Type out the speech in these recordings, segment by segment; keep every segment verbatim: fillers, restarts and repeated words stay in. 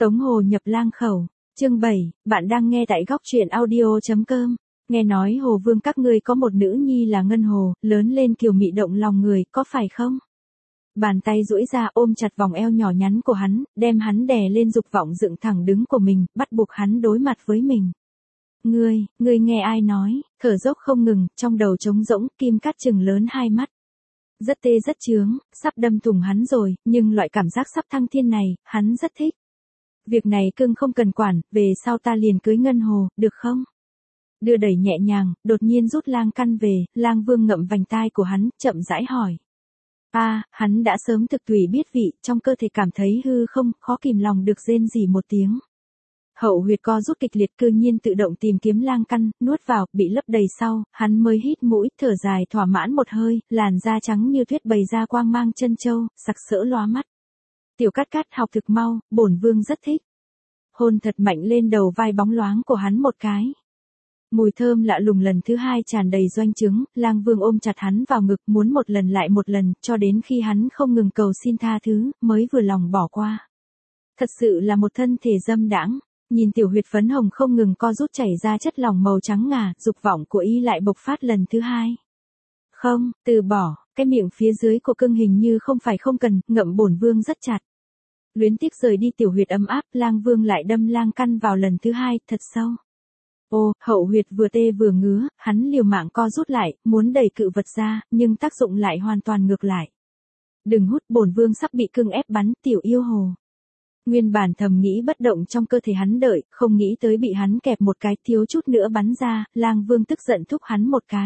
Tống Hồ nhập lang khẩu, chương bảy, bạn đang nghe tại góc truyện audio.com. Nghe nói Hồ Vương các ngươi có một nữ nhi là Ngân Hồ, lớn lên kiều mị động lòng người, có phải không? Bàn tay duỗi ra ôm chặt vòng eo nhỏ nhắn của hắn, đem hắn đè lên dục vọng dựng thẳng đứng của mình, bắt buộc hắn đối mặt với mình. Ngươi, ngươi nghe ai nói, thở dốc không ngừng, trong đầu trống rỗng, Kim Cát trừng lớn hai mắt. Rất tê rất chướng, sắp đâm thủng hắn rồi, nhưng loại cảm giác sắp thăng thiên này, hắn rất thích. Việc này cưng không cần quản, về sau ta liền cưới Ngân Hồ, được không? Đưa đẩy nhẹ nhàng, đột nhiên rút lang căn về, Lang Vương ngậm vành tai của hắn, chậm rãi hỏi. A, à, hắn đã sớm thực tùy biết vị, trong cơ thể cảm thấy hư không, khó kìm lòng được rên rỉ một tiếng. Hậu huyệt co rút kịch liệt cư nhiên tự động tìm kiếm lang căn, nuốt vào, bị lấp đầy sau, hắn mới hít mũi, thở dài thỏa mãn một hơi, làn da trắng như tuyết bày ra quang mang chân châu, sặc sỡ lóa mắt. Tiểu Cát Cát học thực mau, bổn vương rất thích. Hôn thật mạnh lên đầu vai bóng loáng của hắn một cái. Mùi thơm lạ lùng lần thứ hai tràn đầy doanh trướng, Lang Vương ôm chặt hắn vào ngực muốn một lần lại một lần, cho đến khi hắn không ngừng cầu xin tha thứ, mới vừa lòng bỏ qua. Thật sự là một thân thể dâm đãng, nhìn tiểu huyệt phấn hồng không ngừng co rút chảy ra chất lỏng màu trắng ngà, dục vọng của y lại bộc phát lần thứ hai. Không, từ bỏ, cái miệng phía dưới của cưng hình như không phải không cần, ngậm bổn vương rất chặt. Luyến tiếc rời đi tiểu huyệt ấm áp, Lang Vương lại đâm lang căn vào lần thứ hai, thật sâu. Ô, hậu huyệt vừa tê vừa ngứa, hắn liều mạng co rút lại, muốn đẩy cự vật ra, nhưng tác dụng lại hoàn toàn ngược lại. Đừng hút, bổn vương sắp bị cưng ép bắn, tiểu yêu hồ. Nguyên bản thầm nghĩ bất động trong cơ thể hắn đợi, không nghĩ tới bị hắn kẹp một cái thiếu chút nữa bắn ra, Lang Vương tức giận thúc hắn một cái.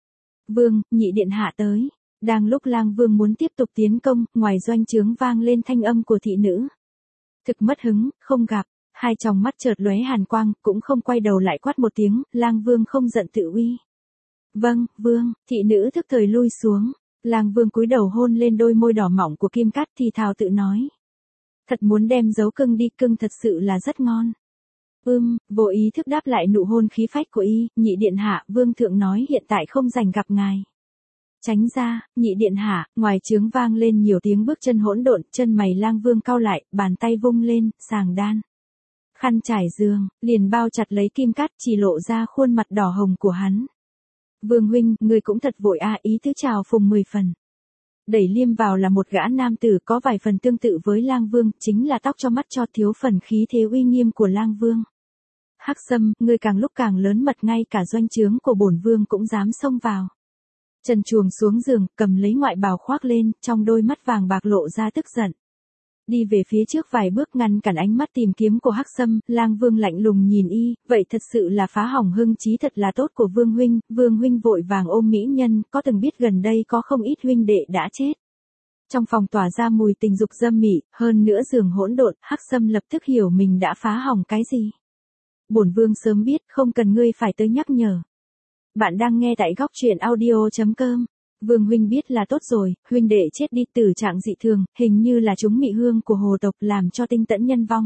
Vương, nhị điện hạ tới. Đang lúc Lang Vương muốn tiếp tục tiến công, ngoài doanh trướng vang lên thanh âm của thị nữ. Thực mất hứng, không gặp, hai tròng mắt chợt lóe hàn quang, cũng không quay đầu lại quát một tiếng, Lang Vương không giận tự uy. Vâng, Vương, thị nữ thức thời lui xuống, Lang Vương cúi đầu hôn lên đôi môi đỏ mỏng của Kim Cát thì thào tự nói. Thật muốn đem giấu cưng đi, cưng thật sự là rất ngon. Ưm, vô ý thức đáp lại nụ hôn khí phách của y, nhị điện hạ, Vương thượng nói hiện tại không rảnh gặp ngài. Tránh ra, nhị điện hạ, ngoài trướng vang lên nhiều tiếng bước chân hỗn độn, chân mày Lang Vương cau lại, bàn tay vung lên, sàng đan. Khăn trải giường, liền bao chặt lấy Kim Cát, chỉ lộ ra khuôn mặt đỏ hồng của hắn. Vương huynh, người cũng thật vội a, ý tứ chào phùng mười phần. Đẩy liêm vào là một gã nam tử có vài phần tương tự với Lang Vương, chính là tóc cho mắt cho thiếu phần khí thế uy nghiêm của Lang Vương. Hắc Sâm, ngươi càng lúc càng lớn mật, ngay cả doanh trướng của bổn vương cũng dám xông vào. Trần Chuồng xuống giường, cầm lấy ngoại bào khoác lên, trong đôi mắt vàng bạc lộ ra tức giận. Đi về phía trước vài bước ngăn cản ánh mắt tìm kiếm của Hắc Sâm, Lang Vương lạnh lùng nhìn y, vậy thật sự là phá hỏng hưng chí thật là tốt của Vương huynh, Vương huynh vội vàng ôm mỹ nhân, có từng biết gần đây có không ít huynh đệ đã chết. Trong phòng tỏa ra mùi tình dục dâm mị, hơn nữa giường hỗn độn, Hắc Sâm lập tức hiểu mình đã phá hỏng cái gì. Bổn Vương sớm biết, không cần ngươi phải tới nhắc nhở. Bạn đang nghe tại góc truyện audio.com. Vương huynh biết là tốt rồi, huynh đệ chết đi tử trạng dị thường, hình như là chúng mị hương của hồ tộc làm cho tinh tẫn nhân vong.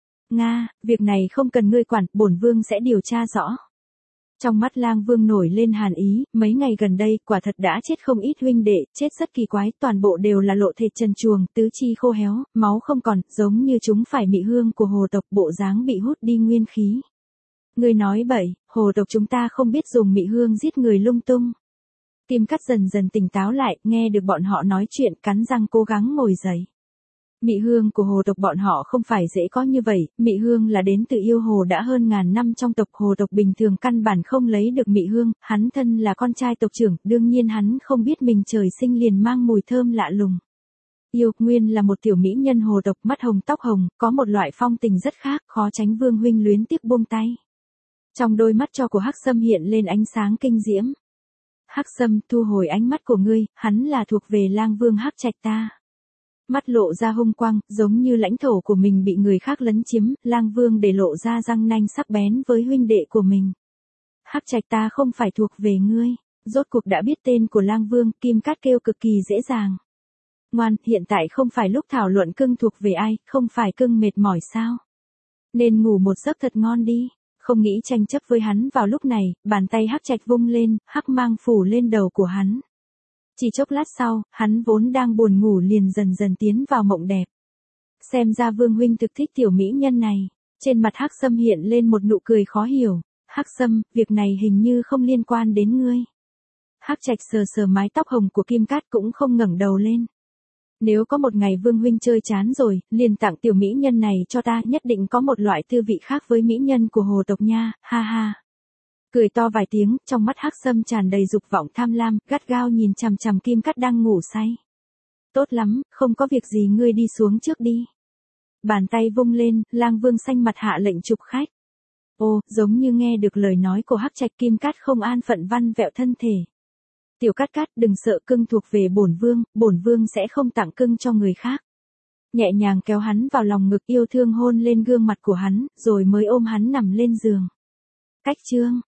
Nga, việc này không cần ngươi quản, bổn vương sẽ điều tra rõ. Trong mắt Lang Vương nổi lên hàn ý, mấy ngày gần đây, quả thật đã chết không ít huynh đệ, chết rất kỳ quái, toàn bộ đều là lộ thể trần truồng, tứ chi khô héo, máu không còn, giống như chúng phải mị hương của hồ tộc, bộ dáng bị hút đi nguyên khí. Ngươi nói bậy, hồ tộc chúng ta không biết dùng mị hương giết người lung tung. Kim Cát dần dần tỉnh táo lại, nghe được bọn họ nói chuyện, cắn răng cố gắng ngồi dậy. Mị hương của hồ tộc bọn họ không phải dễ có như vậy, mị hương là đến từ yêu hồ đã hơn ngàn năm trong tộc, hồ tộc bình thường căn bản không lấy được mị hương, hắn thân là con trai tộc trưởng, đương nhiên hắn không biết mình trời sinh liền mang mùi thơm lạ lùng. Yêu Nguyên là một tiểu mỹ nhân hồ tộc, mắt hồng tóc hồng, có một loại phong tình rất khác, khó tránh Vương huynh luyến tiếc buông tay. Trong đôi mắt cho của Hắc Sâm hiện lên ánh sáng kinh diễm. Hắc Sâm, thu hồi ánh mắt của ngươi, hắn là thuộc về Lang Vương Hắc Trạch ta. Mắt lộ ra hung quang, giống như lãnh thổ của mình bị người khác lấn chiếm, Lang Vương để lộ ra răng nanh sắc bén với huynh đệ của mình. Hắc Trạch ta không phải thuộc về ngươi, rốt cuộc đã biết tên của Lang Vương, Kim Cát kêu cực kỳ dễ dàng. Ngoan, hiện tại không phải lúc thảo luận cưng thuộc về ai, không phải cưng mệt mỏi sao? Nên ngủ một giấc thật ngon đi. Không nghĩ tranh chấp với hắn vào lúc này, bàn tay Hắc Trạch vung lên, hắc mang phủ lên đầu của hắn. Chỉ chốc lát sau, hắn vốn đang buồn ngủ liền dần dần tiến vào mộng đẹp. Xem ra Vương huynh thực thích tiểu mỹ nhân này. Trên mặt Hắc Sâm hiện lên một nụ cười khó hiểu. Hắc Sâm, việc này hình như không liên quan đến ngươi. Hắc Trạch sờ sờ mái tóc hồng của Kim Cát cũng không ngẩng đầu lên. Nếu có một ngày Vương huynh chơi chán rồi, liền tặng tiểu mỹ nhân này cho ta, nhất định có một loại tư vị khác với mỹ nhân của hồ tộc nha, ha ha. Cười to vài tiếng, trong mắt Hắc Sâm tràn đầy dục vọng tham lam, gắt gao nhìn chằm chằm Kim Cát đang ngủ say. Tốt lắm, không có việc gì ngươi đi xuống trước đi. Bàn tay vung lên, Lang Vương xanh mặt hạ lệnh chụp khách. Ô, giống như nghe được lời nói của Hắc Trạch, Kim Cát không an phận văn vẹo thân thể. Tiểu Cát Cát, đừng sợ, cưng thuộc về bổn vương, bổn vương sẽ không tặng cưng cho người khác. Nhẹ nhàng kéo hắn vào lòng ngực, yêu thương hôn lên gương mặt của hắn, rồi mới ôm hắn nằm lên giường. Cách chương